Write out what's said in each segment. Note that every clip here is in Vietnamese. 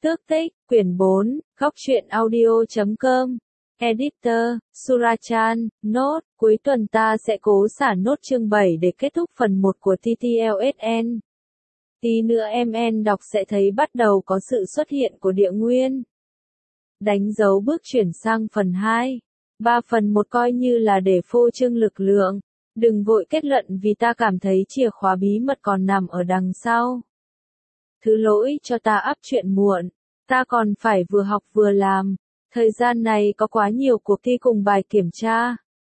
Tước tích, quyển 4, góc truyện audio.com. Editor, Surachan, Note, cuối tuần ta sẽ cố xả nốt chương 7 để kết thúc phần 1 của TTLSN. Tí nữa MN đọc sẽ thấy bắt đầu có sự xuất hiện của địa nguyên. Đánh dấu bước chuyển sang phần 2. 3 phần 1 coi như là để phô trương lực lượng. Đừng vội kết luận vì ta cảm thấy chìa khóa bí mật còn nằm ở đằng sau. Thứ lỗi cho ta up chuyện muộn. Ta còn phải vừa học vừa làm. Thời gian này có quá nhiều cuộc thi cùng bài kiểm tra.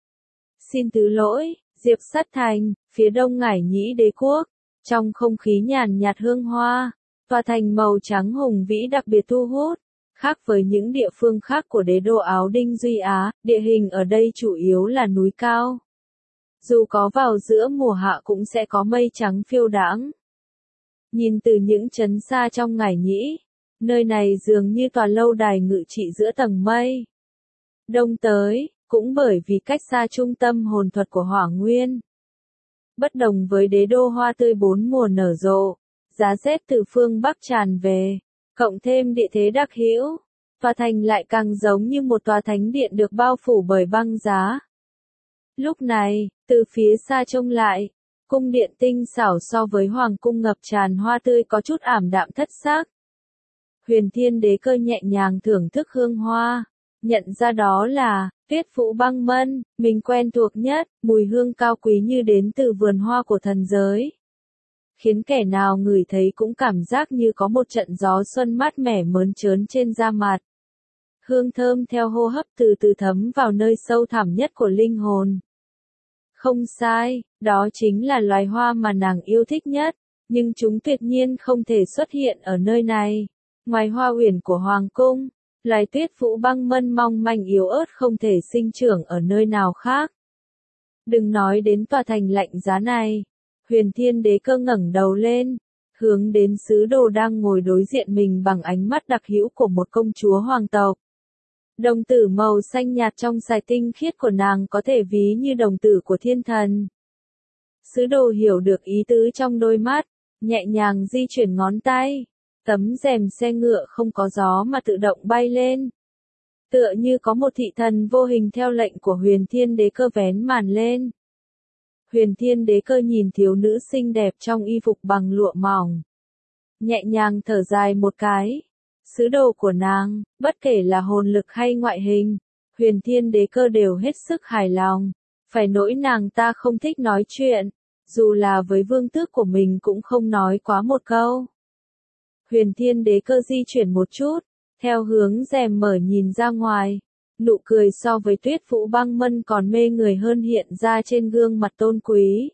Xin thứ lỗi, Diệp Sắt Thành, phía đông Ngải Nhĩ Đế Quốc. Trong không khí nhàn nhạt hương hoa, tòa thành màu trắng hùng vĩ đặc biệt thu hút. Khác với những địa phương khác của đế đô Áo Đinh Duy Á, địa hình ở đây chủ yếu là núi cao. Dù có vào giữa mùa hạ cũng sẽ có mây trắng phiêu đãng. Nhìn từ những trấn xa trong Ngải Nhĩ, nơi này dường như tòa lâu đài ngự trị giữa tầng mây. Đông tới, cũng bởi vì cách xa trung tâm hồn thuật của Hỏa Nguyên. Bất đồng với đế đô hoa tươi 4 mùa nở rộ, giá rét từ phương Bắc tràn về, cộng thêm địa thế đặc hữu, tòa thành lại càng giống như một tòa thánh điện được bao phủ bởi băng giá. Lúc này, từ phía xa trông lại, cung điện tinh xảo so với hoàng cung ngập tràn hoa tươi có chút ảm đạm thất sắc. Huyền Thiên Đế Cơ nhẹ nhàng thưởng thức hương hoa, nhận ra đó là Tuyết Vũ Băng Mân, mình quen thuộc nhất, mùi hương cao quý như đến từ vườn hoa của thần giới. Khiến kẻ nào ngửi thấy cũng cảm giác như có một trận gió xuân mát mẻ mơn trớn trên da mặt. Hương thơm theo hô hấp từ từ thấm vào nơi sâu thẳm nhất của linh hồn. Không sai, đó chính là loài hoa mà nàng yêu thích nhất, nhưng chúng tuyệt nhiên không thể xuất hiện ở nơi này. Ngoài hoa uyển của Hoàng Cung, loài Tuyết Vũ Băng Mân mong manh yếu ớt không thể sinh trưởng ở nơi nào khác. Đừng nói đến tòa thành lạnh giá này. Huyền Thiên Đế Cơ ngẩng đầu lên, hướng đến sứ đồ đang ngồi đối diện mình bằng ánh mắt đặc hữu của một công chúa hoàng tộc. Đồng tử màu xanh nhạt trong sài tinh khiết của nàng có thể ví như đồng tử của thiên thần. Sứ đồ hiểu được ý tứ trong đôi mắt, nhẹ nhàng di chuyển ngón tay. Tấm rèm xe ngựa không có gió mà tự động bay lên. Tựa như có một thị thần vô hình theo lệnh của Huyền Thiên Đế Cơ vén màn lên. Huyền Thiên Đế Cơ nhìn thiếu nữ xinh đẹp trong y phục bằng lụa mỏng. Nhẹ nhàng thở dài một cái. Sứ đồ của nàng, bất kể là hồn lực hay ngoại hình, Huyền Thiên Đế Cơ đều hết sức hài lòng. Phải nỗi nàng ta không thích nói chuyện, dù là với vương tước của mình cũng không nói quá một câu. Huyền Thiên Đế Cơ di chuyển một chút, theo hướng rèm mở nhìn ra ngoài. Nụ cười so với Tuyết Vũ Băng Mân còn mê người hơn hiện ra trên gương mặt tôn quý.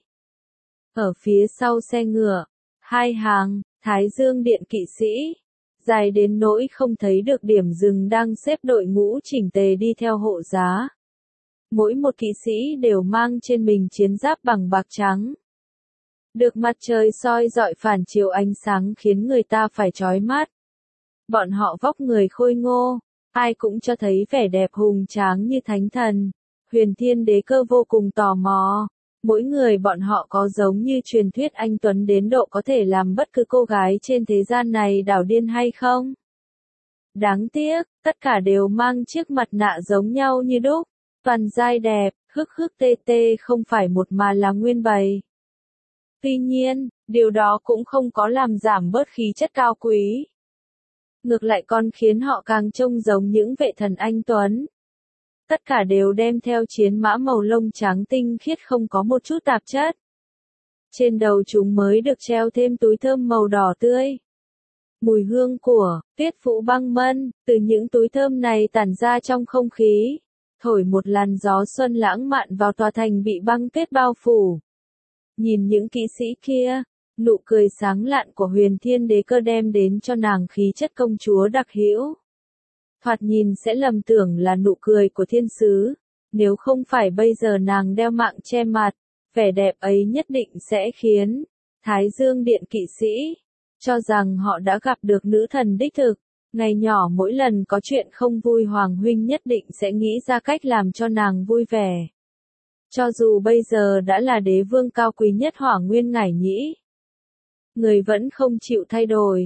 Ở phía sau xe ngựa, 2 hàng, Thái Dương Điện kỵ sĩ, dài đến nỗi không thấy được điểm dừng đang xếp đội ngũ chỉnh tề đi theo hộ giá. Mỗi một kỵ sĩ đều mang trên mình chiến giáp bằng bạc trắng. Được mặt trời soi rọi phản chiếu ánh sáng khiến người ta phải chói mắt. Bọn họ vóc người khôi ngô, ai cũng cho thấy vẻ đẹp hùng tráng như thánh thần. Huyền Thiên Đế Cơ vô cùng tò mò. Mỗi người bọn họ có giống như truyền thuyết anh tuấn đến độ có thể làm bất cứ cô gái trên thế gian này đảo điên hay không? Đáng tiếc, tất cả đều mang chiếc mặt nạ giống nhau như đúc. Toàn dai đẹp, tê tê không phải một mà là nguyên bày. Tuy nhiên, điều đó cũng không có làm giảm bớt khí chất cao quý. Ngược lại còn khiến họ càng trông giống những vệ thần anh tuấn. Tất cả đều đem theo chiến mã màu lông trắng tinh khiết không có một chút tạp chất. Trên đầu chúng mới được treo thêm túi thơm màu đỏ tươi. Mùi hương của Tuyết Vũ Băng Mân từ những túi thơm này tản ra trong không khí, thổi một làn gió xuân lãng mạn vào tòa thành bị băng tuyết bao phủ. Nhìn những kỵ sĩ kia, nụ cười sáng lạn của Huyền Thiên Đế Cơ đem đến cho nàng khí chất công chúa đặc hữu. Thoạt nhìn sẽ lầm tưởng là nụ cười của thiên sứ, nếu không phải bây giờ nàng đeo mạng che mặt, vẻ đẹp ấy nhất định sẽ khiến Thái Dương Điện kỵ sĩ cho rằng họ đã gặp được nữ thần đích thực. Ngày nhỏ mỗi lần có chuyện không vui Hoàng huynh nhất định sẽ nghĩ ra cách làm cho nàng vui vẻ. Cho dù bây giờ đã là đế vương cao quý nhất Hỏa Nguyên Ngải Nhĩ, người vẫn không chịu thay đổi.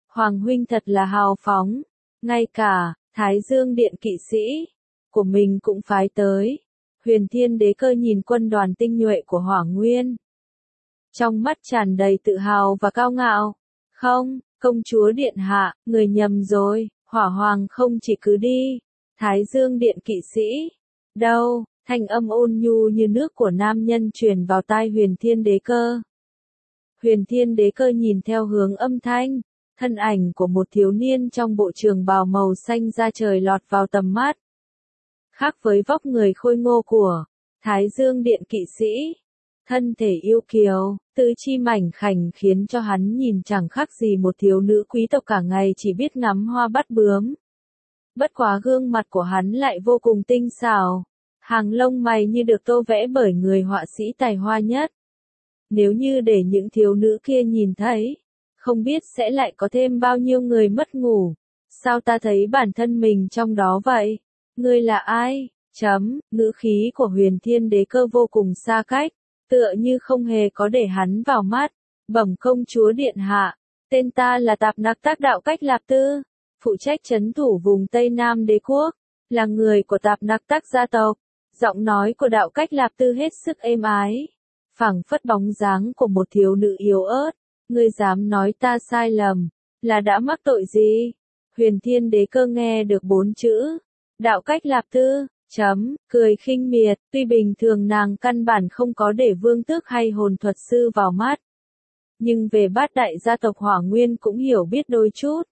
Hoàng huynh thật là hào phóng, ngay cả Thái Dương Điện kỵ sĩ của mình cũng phái tới. Huyền Thiên Đế Cơ nhìn quân đoàn tinh nhuệ của Hỏa Nguyên, trong mắt tràn đầy tự hào và cao ngạo. Không, công chúa điện hạ, người nhầm rồi, Hỏa Hoàng không chỉ cứ đi. Thái Dương Điện kỵ sĩ. Đâu, thanh âm ôn nhu như nước của nam nhân truyền vào tai Huyền Thiên Đế Cơ. Huyền Thiên Đế Cơ nhìn theo hướng âm thanh, thân ảnh của một thiếu niên trong bộ trường bào màu xanh da trời lọt vào tầm mắt. Khác với vóc người khôi ngô của Thái Dương Điện kỵ sĩ, thân thể yêu kiều, tứ chi mảnh khảnh khiến cho hắn nhìn chẳng khác gì một thiếu nữ quý tộc cả ngày chỉ biết ngắm hoa bắt bướm. Bất quá gương mặt của hắn lại vô cùng tinh xảo, hàng lông mày như được tô vẽ bởi người họa sĩ tài hoa nhất. Nếu như để những thiếu nữ kia nhìn thấy, không biết sẽ lại có thêm bao nhiêu người mất ngủ. Sao ta thấy bản thân mình trong đó vậy? Ngươi là ai? Ngữ khí của Huyền Thiên Đế Cơ vô cùng xa cách, tựa như không hề có để hắn vào mắt. Bẩm công chúa điện hạ, tên ta là Tạp Nặc Tác Đạo Cách Lạp Tư, phụ trách trấn thủ vùng Tây Nam Đế quốc, là người của Tạp Nặc Tác gia tộc. Giọng nói của Đạo Cách Lạp Tư hết sức êm ái, phảng phất bóng dáng của một thiếu nữ yếu ớt. Ngươi dám nói ta sai lầm, là đã mắc tội gì? Huyền Thiên Đế Cơ nghe được 4 chữ Đạo Cách Lạp Tư, cười khinh miệt, tuy bình thường nàng căn bản không có để vương tước hay hồn thuật sư vào mắt. Nhưng về bát đại gia tộc Hỏa Nguyên cũng hiểu biết đôi chút.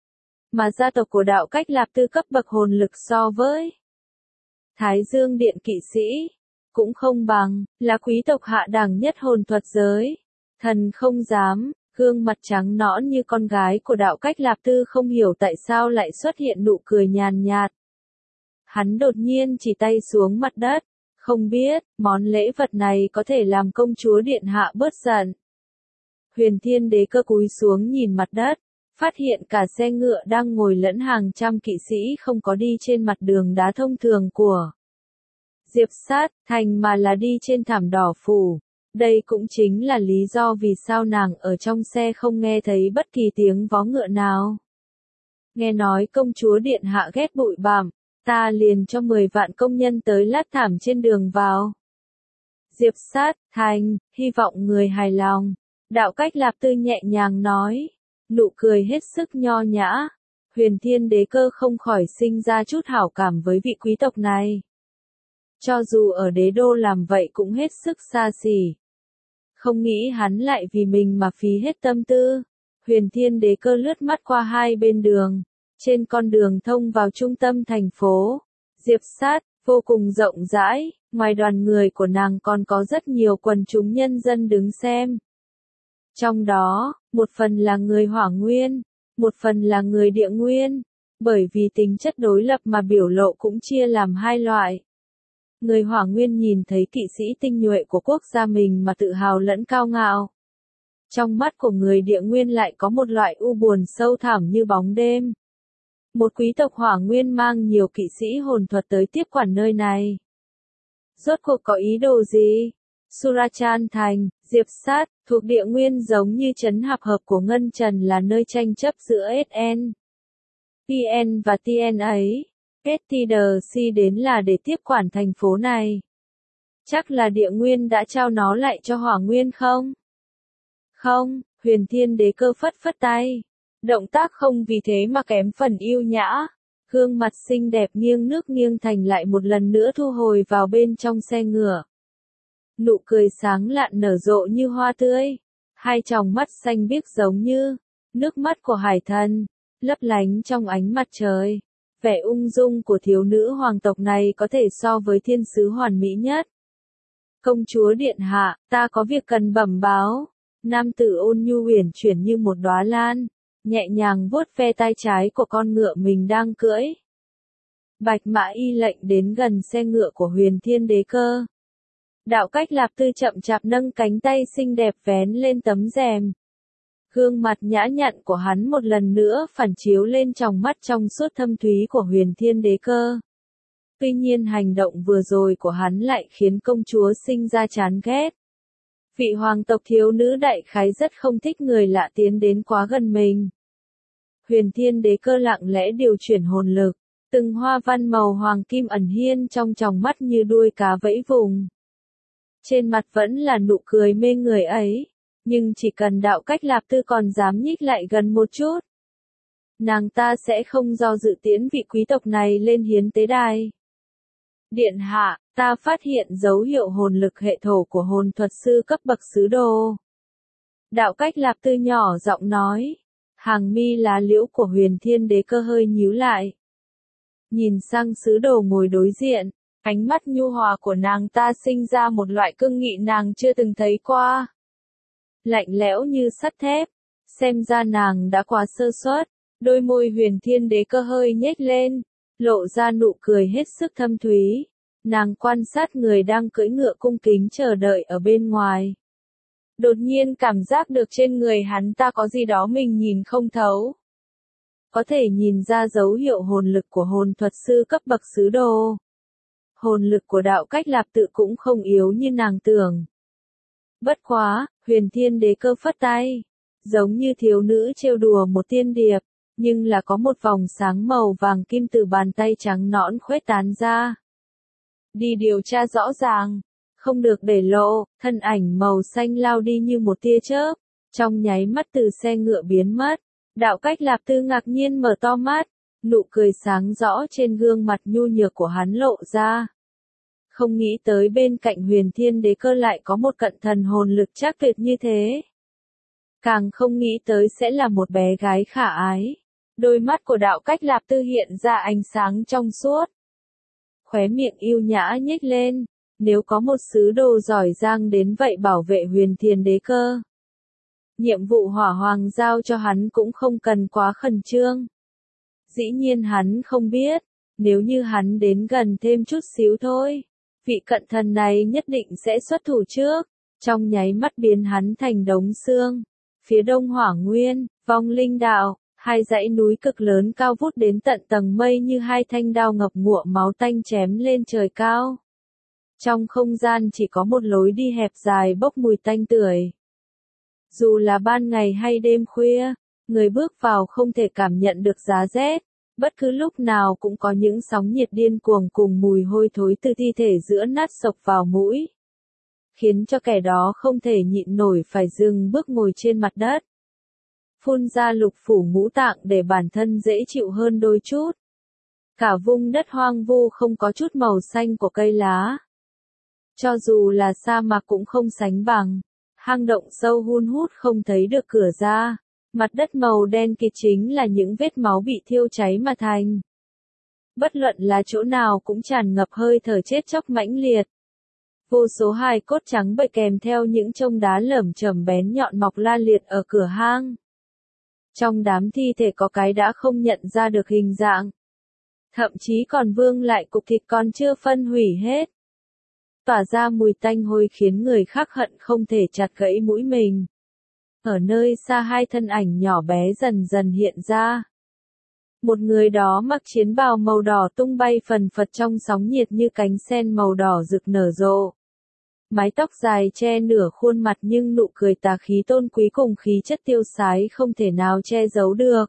Mà gia tộc của Đạo Cách Lạp Tư cấp bậc hồn lực so với Thái Dương Điện kỵ sĩ, cũng không bằng, là quý tộc hạ đẳng nhất hồn thuật giới. Thần không dám, gương mặt trắng nõn như con gái của Đạo Cách Lạp Tư không hiểu tại sao lại xuất hiện nụ cười nhàn nhạt. Hắn đột nhiên chỉ tay xuống mặt đất, không biết, món lễ vật này có thể làm công chúa điện hạ bớt giận. Huyền Thiên Đế Cơ cúi xuống nhìn mặt đất, phát hiện cả xe ngựa đang ngồi lẫn hàng trăm kỵ sĩ không có đi trên mặt đường đá thông thường của Diệp Sát Thành mà là đi trên thảm đỏ phủ. Đây cũng chính là lý do vì sao nàng ở trong xe không nghe thấy bất kỳ tiếng vó ngựa nào. Nghe nói công chúa điện hạ ghét bụi bặm, ta liền cho 10 vạn công nhân tới lát thảm trên đường vào. Diệp Sát Thành, hy vọng người hài lòng. Đạo Cách Lạp Tư nhẹ nhàng nói, nụ cười hết sức nho nhã. Huyền Thiên Đế Cơ không khỏi sinh ra chút hảo cảm với vị quý tộc này. Cho dù ở đế đô làm vậy cũng hết sức xa xỉ. Không nghĩ hắn lại vì mình mà phí hết tâm tư. Huyền Thiên Đế Cơ lướt mắt qua hai bên đường. Trên con đường thông vào trung tâm thành phố, Diệp Sát, vô cùng rộng rãi, ngoài đoàn người của nàng còn có rất nhiều quần chúng nhân dân đứng xem. Trong đó, một phần là người Hỏa Nguyên, một phần là người Địa Nguyên, bởi vì tính chất đối lập mà biểu lộ cũng chia làm hai loại. Người Hỏa Nguyên nhìn thấy kỵ sĩ tinh nhuệ của quốc gia mình mà tự hào lẫn cao ngạo. Trong mắt của người Địa Nguyên lại có một loại u buồn sâu thẳm như bóng đêm. Một quý tộc Hỏa Nguyên mang nhiều kỵ sĩ hồn thuật tới tiếp quản nơi này. Rốt cuộc có ý đồ gì? Surachan Thành, Diệp Sát, thuộc Địa Nguyên giống như trấn hạp hợp của Ngân Trần là nơi tranh chấp giữa SN, PN và TN ấy. STDC đến là để tiếp quản thành phố này. Chắc là Địa Nguyên đã trao nó lại cho Hỏa Nguyên không? Không, Huyền Thiên Đế Cơ phất phất tay. Động tác không vì thế mà kém phần yêu nhã. Gương mặt xinh đẹp nghiêng nước nghiêng thành lại một lần nữa thu hồi vào bên trong xe ngựa. Nụ cười sáng lạn nở rộ như hoa tươi. Hai tròng mắt xanh biếc giống như nước mắt của hải thần, lấp lánh trong ánh mặt trời. Vẻ ung dung của thiếu nữ hoàng tộc này có thể so với thiên sứ hoàn mỹ nhất. Công chúa điện hạ, ta có việc cần bẩm báo. Nam tử ôn nhu uyển chuyển như một đóa lan, nhẹ nhàng vuốt ve tai trái của con ngựa mình đang cưỡi. Bạch Mã y lệnh đến gần xe ngựa của Huyền Thiên Đế Cơ. Đạo Cách Lạp Tư chậm chạp nâng cánh tay xinh đẹp vén lên tấm rèm. Gương mặt nhã nhặn của hắn một lần nữa phản chiếu lên tròng mắt trong suốt thâm thúy của Huyền Thiên Đế Cơ. Tuy nhiên hành động vừa rồi của hắn lại khiến công chúa sinh ra chán ghét. Vị hoàng tộc thiếu nữ đại khái rất không thích người lạ tiến đến quá gần mình. Huyền Thiên Đế Cơ lặng lẽ điều chuyển hồn lực, từng hoa văn màu hoàng kim ẩn hiên trong tròng mắt như đuôi cá vẫy vùng. Trên mặt vẫn là nụ cười mê người ấy, nhưng chỉ cần Đạo Cách Lạp Tư còn dám nhích lại gần một chút, nàng ta sẽ không do dự tiễn vị quý tộc này lên hiến tế đài. Điện hạ, ta phát hiện dấu hiệu hồn lực hệ thổ của hồn thuật sư cấp bậc sứ đồ. Đạo Cách Lạp Tư nhỏ giọng nói, hàng mi lá liễu của Huyền Thiên Đế Cơ hơi nhíu lại. Nhìn sang sứ đồ ngồi đối diện, ánh mắt nhu hòa của nàng ta sinh ra một loại cương nghị nàng chưa từng thấy qua. Lạnh lẽo như sắt thép, xem ra nàng đã quá sơ suất. Đôi môi Huyền Thiên Đế Cơ hơi nhếch lên, lộ ra nụ cười hết sức thâm thúy. Nàng quan sát người đang cưỡi ngựa cung kính chờ đợi ở bên ngoài. Đột nhiên cảm giác được trên người hắn ta có gì đó mình nhìn không thấu. Có thể nhìn ra dấu hiệu hồn lực của hồn thuật sư cấp bậc sứ đồ. Hồn lực của Đạo Cách Lạp Tự cũng không yếu như nàng tưởng. Bất quá, Huyền Thiên Đế Cơ phất tay, giống như thiếu nữ trêu đùa một tiên điệp, nhưng là có một vòng sáng màu vàng kim từ bàn tay trắng nõn khuếch tán ra. Đi điều tra rõ ràng, không được để lộ. Thân ảnh màu xanh lao đi như một tia chớp, trong nháy mắt từ xe ngựa biến mất. Đạo Cách Lạp Tư ngạc nhiên mở to mắt, nụ cười sáng rõ trên gương mặt nhu nhược của hắn lộ ra. Không nghĩ tới bên cạnh Huyền Thiên Đế Cơ lại có một cận thần hồn lực chắc tuyệt như thế. Càng không nghĩ tới sẽ là một bé gái khả ái. Đôi mắt của Đạo Cách Lạp Tư hiện ra ánh sáng trong suốt. Khóe miệng yêu nhã nhếch lên, nếu có một sứ đồ giỏi giang đến vậy bảo vệ Huyền Thiên Đế Cơ, nhiệm vụ hỏa hoàng giao cho hắn cũng không cần quá khẩn trương. Dĩ nhiên hắn không biết, nếu như hắn đến gần thêm chút xíu thôi, vị cận thần này nhất định sẽ xuất thủ trước, trong nháy mắt biến hắn thành đống xương. Phía đông Hỏa Nguyên, Vong Linh Đạo, hai dãy núi cực lớn cao vút đến tận tầng mây như hai thanh đao ngập ngụa máu tanh chém lên trời cao. Trong không gian chỉ có một lối đi hẹp dài bốc mùi tanh tưởi. Dù là ban ngày hay đêm khuya, người bước vào không thể cảm nhận được giá rét, bất cứ lúc nào cũng có những sóng nhiệt điên cuồng cùng mùi hôi thối từ thi thể giữa nát sộc vào mũi, khiến cho kẻ đó không thể nhịn nổi phải dừng bước ngồi trên mặt đất. Phun ra lục phủ ngũ tạng để bản thân dễ chịu hơn đôi chút. Cả vùng đất hoang vu không có chút màu xanh của cây lá. Cho dù là sa mạc cũng không sánh bằng. Hang động sâu hun hút không thấy được cửa ra. Mặt đất màu đen kịt chính là những vết máu bị thiêu cháy mà thành. Bất luận là chỗ nào cũng tràn ngập hơi thở chết chóc mãnh liệt. Vô số hài cốt trắng bậy kèm theo những chông đá lởm chởm bén nhọn mọc la liệt ở cửa hang. Trong đám thi thể có cái đã không nhận ra được hình dạng. Thậm chí còn vương lại cục thịt còn chưa phân hủy hết. Tỏa ra mùi tanh hôi khiến người khác hận không thể chặt gãy mũi mình. Ở nơi xa hai thân ảnh nhỏ bé dần dần hiện ra. Một người đó mặc chiến bào màu đỏ tung bay phần phật trong sóng nhiệt như cánh sen màu đỏ rực nở rộ. Mái tóc dài che nửa khuôn mặt nhưng nụ cười tà khí tôn quý cùng khí chất tiêu sái không thể nào che giấu được.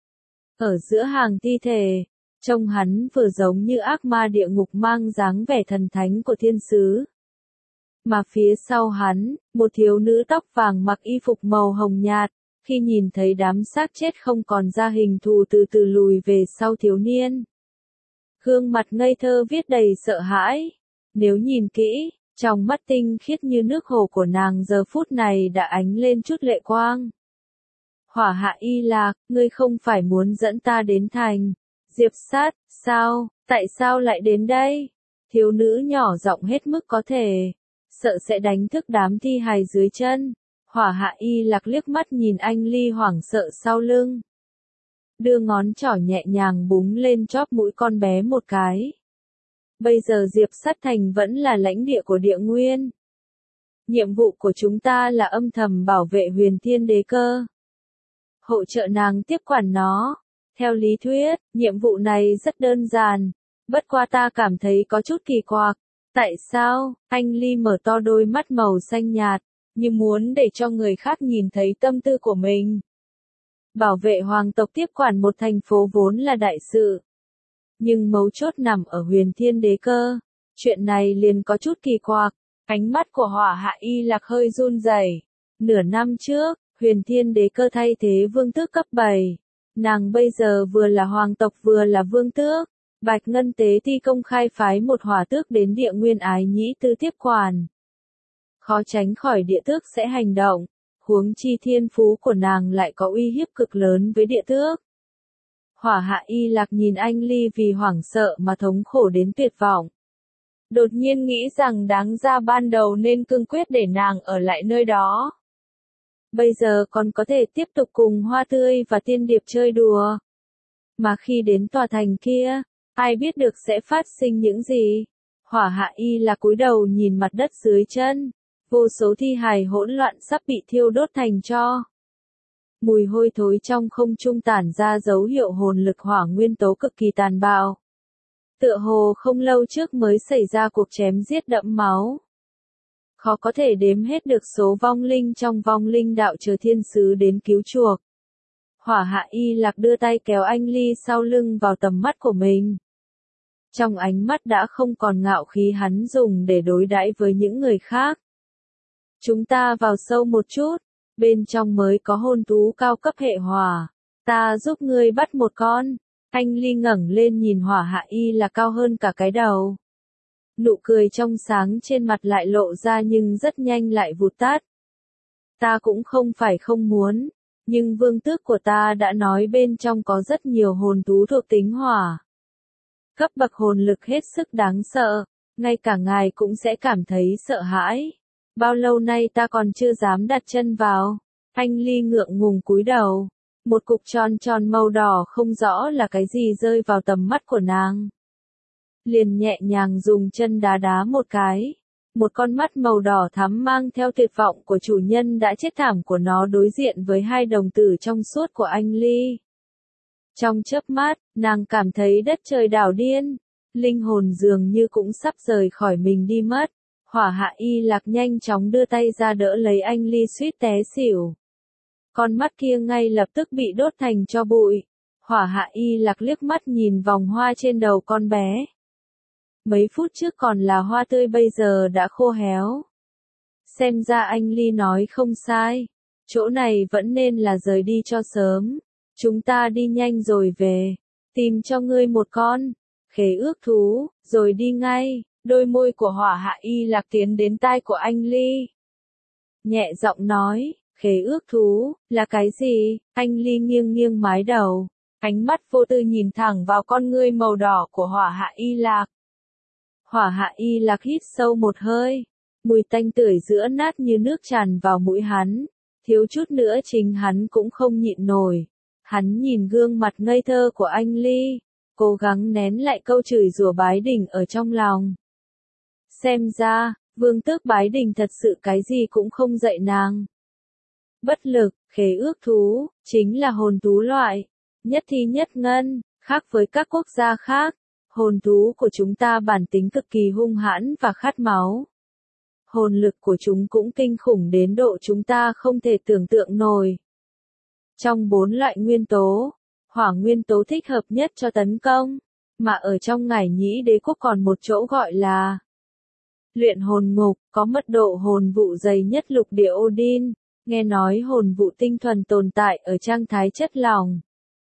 Ở giữa hàng thi thể, trông hắn vừa giống như ác ma địa ngục mang dáng vẻ thần thánh của thiên sứ. Mà phía sau hắn, một thiếu nữ tóc vàng mặc y phục màu hồng nhạt, khi nhìn thấy đám xác chết không còn ra hình thù từ từ lùi về sau thiếu niên. Gương mặt ngây thơ viết đầy sợ hãi. Nếu nhìn kỹ, trong mắt tinh khiết như nước hồ của nàng giờ phút này đã ánh lên chút lệ quang. Hỏa Hạ Y Lạc, ngươi không phải muốn dẫn ta đến thành Diệp Sát, sao, tại sao lại đến đây? Thiếu nữ nhỏ giọng hết mức có thể, sợ sẽ đánh thức đám thi hài dưới chân. Hỏa Hạ Y Lạc liếc mắt nhìn anh Ly hoảng sợ sau lưng. Đưa ngón trỏ nhẹ nhàng búng lên chóp mũi con bé một cái. Bây giờ Diệp Sát Thành vẫn là lãnh địa của địa nguyên. Nhiệm vụ của chúng ta là âm thầm bảo vệ Huyền Thiên Đế Cơ. Hỗ trợ nàng tiếp quản nó. Theo lý thuyết, nhiệm vụ này rất đơn giản. Bất qua ta cảm thấy có chút kỳ quặc. Tại sao? Anh Ly mở to đôi mắt màu xanh nhạt, như muốn để cho người khác nhìn thấy tâm tư của mình. Bảo vệ hoàng tộc tiếp quản một thành phố vốn là đại sự. Nhưng mấu chốt nằm ở Huyền Thiên Đế Cơ. Chuyện này liền có chút kỳ quặc. Ánh mắt của Hỏa Hạ Y Lạc hơi run rẩy. Nửa năm trước, Huyền Thiên Đế Cơ thay thế vương tước cấp 7. Nàng bây giờ vừa là hoàng tộc vừa là vương tước. Bạch Ngân Tế Ti công khai phái một hỏa tước đến địa nguyên ái nhĩ tư tiếp quản. Khó tránh khỏi địa tước sẽ hành động. Huống chi thiên phú của nàng lại có uy hiếp cực lớn với địa tước. Hỏa Hạ Y Lạc nhìn anh Ly vì hoảng sợ mà thống khổ đến tuyệt vọng. Đột nhiên nghĩ rằng đáng ra ban đầu nên cương quyết để nàng ở lại nơi đó. Bây giờ còn có thể tiếp tục cùng Hoa Tươi và Tiên Điệp chơi đùa. Mà khi đến tòa thành kia, ai biết được sẽ phát sinh những gì. Hỏa Hạ Y Lạc cúi đầu nhìn mặt đất dưới chân. Vô số thi hài hỗn loạn sắp bị thiêu đốt thành tro. Mùi hôi thối trong không trung tản ra dấu hiệu hồn lực hỏa nguyên tố cực kỳ tàn bạo. Tựa hồ không lâu trước mới xảy ra cuộc chém giết đẫm máu. Khó có thể đếm hết được số vong linh trong vong linh đạo chờ thiên sứ đến cứu chuộc. Hỏa Hạ Y Lạc đưa tay kéo anh Ly sau lưng vào tầm mắt của mình. Trong ánh mắt đã không còn ngạo khí hắn dùng để đối đãi với những người khác. Chúng ta vào sâu một chút, bên trong mới có hồn thú cao cấp hệ hỏa. Ta giúp ngươi bắt một con. Anh Ly ngẩng lên nhìn Hỏa Hạ Y Lạc cao hơn cả cái đầu. Nụ cười trong sáng trên mặt lại lộ ra nhưng rất nhanh lại vụt tắt. Ta cũng không phải không muốn, nhưng vương tước của ta đã nói bên trong có rất nhiều hồn thú thuộc tính hỏa. Cấp bậc hồn lực hết sức đáng sợ, ngay cả ngài cũng sẽ cảm thấy sợ hãi. Bao lâu nay ta còn chưa dám đặt chân vào. Anh Ly ngượng ngùng cúi đầu. Một cục tròn tròn màu đỏ không rõ là cái gì rơi vào tầm mắt của nàng. Liền nhẹ nhàng dùng chân đá đá một cái. Một con mắt màu đỏ thắm mang theo tuyệt vọng của chủ nhân đã chết thảm của nó đối diện với hai đồng tử trong suốt của anh Ly. Trong chớp mắt, nàng cảm thấy đất trời đảo điên. Linh hồn dường như cũng sắp rời khỏi mình đi mất. Hỏa Hạ Y Lạc nhanh chóng đưa tay ra đỡ lấy anh Ly suýt té xỉu. Con mắt kia ngay lập tức bị đốt thành tro bụi. Hỏa Hạ Y Lạc liếc mắt nhìn vòng hoa trên đầu con bé. Mấy phút trước còn là hoa tươi bây giờ đã khô héo. Xem ra anh Ly nói không sai. Chỗ này vẫn nên là rời đi cho sớm. Chúng ta đi nhanh rồi về. Tìm cho ngươi một con. Khế ước thú, rồi đi ngay. Đôi môi của Hỏa Hạ Y Lạc tiến đến tai của anh Ly. Nhẹ giọng nói, khế ước thú, là cái gì? Anh Ly nghiêng nghiêng mái đầu. Ánh mắt vô tư nhìn thẳng vào con ngươi màu đỏ của Hỏa Hạ Y Lạc. Hỏa Hạ Y Lạc hít sâu một hơi. Mùi tanh tưởi giữa nát như nước tràn vào mũi hắn. Thiếu chút nữa chính hắn cũng không nhịn nổi. Hắn nhìn gương mặt ngây thơ của anh Ly. Cố gắng nén lại câu chửi rủa bái đình ở trong lòng. Xem ra, vương tước bái đình thật sự cái gì cũng không dạy nàng. Bất lực, khế ước thú, chính là hồn thú loại. Nhất thi nhất ngân, khác với các quốc gia khác. Hồn thú của chúng ta bản tính cực kỳ hung hãn và khát máu. Hồn lực của chúng cũng kinh khủng đến độ chúng ta không thể tưởng tượng nổi. Trong 4 loại nguyên tố, hỏa nguyên tố thích hợp nhất cho tấn công, mà ở trong Ngải Nhĩ Đế quốc còn một chỗ gọi là luyện hồn ngục, có mật độ hồn vụ dày nhất lục địa Odin, nghe nói hồn vụ tinh thuần tồn tại ở trạng thái chất lỏng.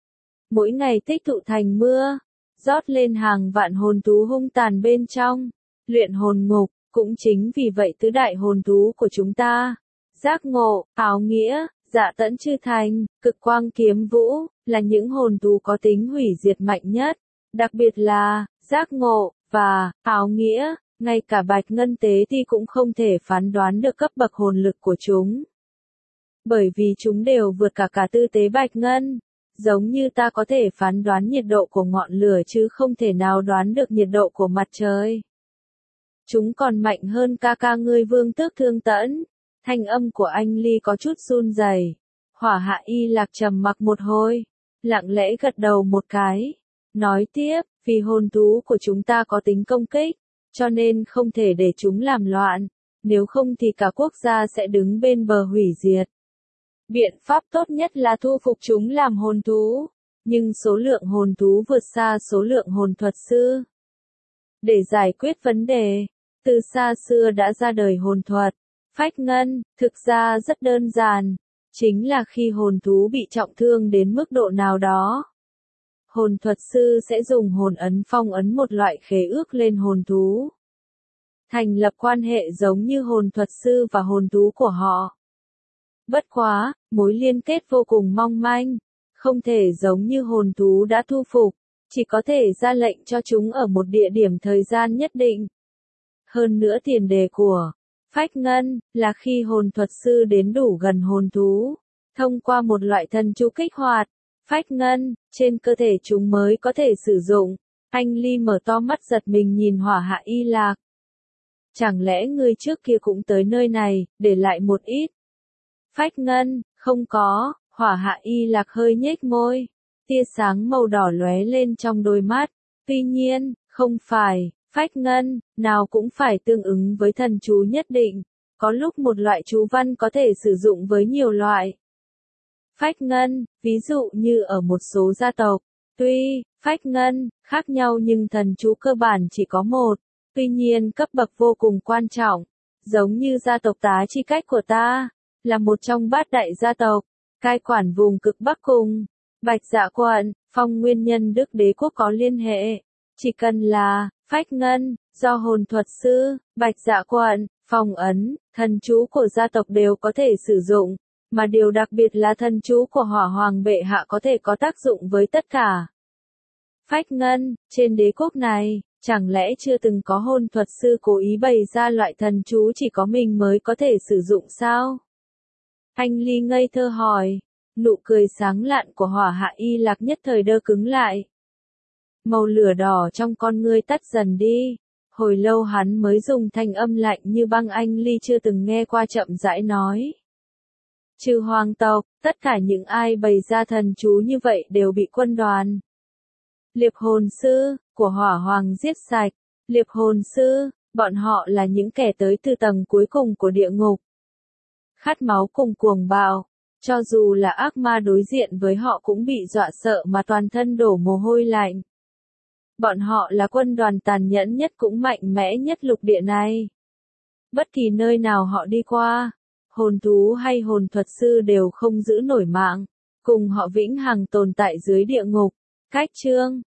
Mỗi ngày tích tụ thành mưa, rót lên hàng vạn hồn thú hung tàn bên trong, luyện hồn ngục, cũng chính vì vậy tứ đại hồn thú của chúng ta, giác ngộ, áo nghĩa, dạ tẫn chư thành, cực quang kiếm vũ, là những hồn thú có tính hủy diệt mạnh nhất, đặc biệt là, giác ngộ, và, áo nghĩa, ngay cả Bạch Ngân Tế Ti cũng không thể phán đoán được cấp bậc hồn lực của chúng. Bởi vì chúng đều vượt cả tư tế Bạch Ngân, giống như ta có thể phán đoán nhiệt độ của ngọn lửa chứ không thể nào đoán được nhiệt độ của mặt trời. Chúng còn mạnh hơn ca ngươi vương tước Thương Tẫn. Thanh âm của anh Ly có chút run rẩy. Hỏa Hạ Y Lạc trầm mặc một hồi, lặng lẽ gật đầu một cái, nói tiếp, vì hồn thú của chúng ta có tính công kích, cho nên không thể để chúng làm loạn, nếu không thì cả quốc gia sẽ đứng bên bờ hủy diệt. Biện pháp tốt nhất là thu phục chúng làm hồn thú, nhưng số lượng hồn thú vượt xa số lượng hồn thuật sư. Để giải quyết vấn đề, từ xa xưa đã ra đời hồn thuật, phách ngân, thực ra rất đơn giản, chính là khi hồn thú bị trọng thương đến mức độ nào đó. Hồn thuật sư sẽ dùng hồn ấn phong ấn một loại khế ước lên hồn thú. Thành lập quan hệ giống như hồn thuật sư và hồn thú của họ. Bất quá, mối liên kết vô cùng mong manh, không thể giống như hồn thú đã thu phục, chỉ có thể ra lệnh cho chúng ở một địa điểm thời gian nhất định. Hơn nữa tiền đề của phách ngân là khi hồn thuật sư đến đủ gần hồn thú, thông qua một loại thần chú kích hoạt phách ngân trên cơ thể chúng mới có thể sử dụng. Anh Ly mở to mắt giật mình nhìn Hỏa Hạ Y Lạc. Chẳng lẽ ngươi trước kia cũng tới nơi này, để lại một ít phách ngân? Không có, Hỏa Hạ Y Lạc hơi nhếch môi. Tia sáng màu đỏ lóe lên trong đôi mắt. Tuy nhiên, không phải, phách ngân, nào cũng phải tương ứng với thần chú nhất định. Có lúc một loại chú văn có thể sử dụng với nhiều loại phách ngân, ví dụ như ở một số gia tộc. Tuy, phách ngân, khác nhau nhưng thần chú cơ bản chỉ có một. Tuy nhiên cấp bậc vô cùng quan trọng. Giống như gia tộc Tá Chi Cách của ta, là một trong bát đại gia tộc, cai quản vùng cực Bắc cùng Bạch Dạ quận, Phong Nguyên Nhân Đức Đế quốc có liên hệ. Chỉ cần là phách ngân, do hồn thuật sư, Bạch Dạ quận, phong ấn, thần chú của gia tộc đều có thể sử dụng, mà điều đặc biệt là thần chú của Hỏa Hoàng bệ hạ có thể có tác dụng với tất cả phách ngân. Trên đế quốc này, chẳng lẽ chưa từng có hồn thuật sư cố ý bày ra loại thần chú chỉ có mình mới có thể sử dụng sao? Anh Ly ngây thơ hỏi. Nụ cười sáng lạn của Hỏa Hạ Y Lạc nhất thời đơ cứng lại. Màu lửa đỏ trong con ngươi tắt dần đi. Hồi lâu hắn mới dùng thanh âm lạnh như băng anh Ly chưa từng nghe qua chậm rãi nói. Trừ hoàng tộc, tất cả những ai bày ra thần chú như vậy đều bị quân đoàn liệp hồn sư của Hỏa Hoàng giết sạch. Liệp hồn sư, bọn họ là những kẻ tới từ tầng cuối cùng của địa ngục. Khát máu cùng cuồng bạo, cho dù là ác ma đối diện với họ cũng bị dọa sợ mà toàn thân đổ mồ hôi lạnh. Bọn họ là quân đoàn tàn nhẫn nhất cũng mạnh mẽ nhất lục địa này. Bất kỳ nơi nào họ đi qua, hồn thú hay hồn thuật sư đều không giữ nổi mạng, cùng họ vĩnh hằng tồn tại dưới địa ngục. Cách chương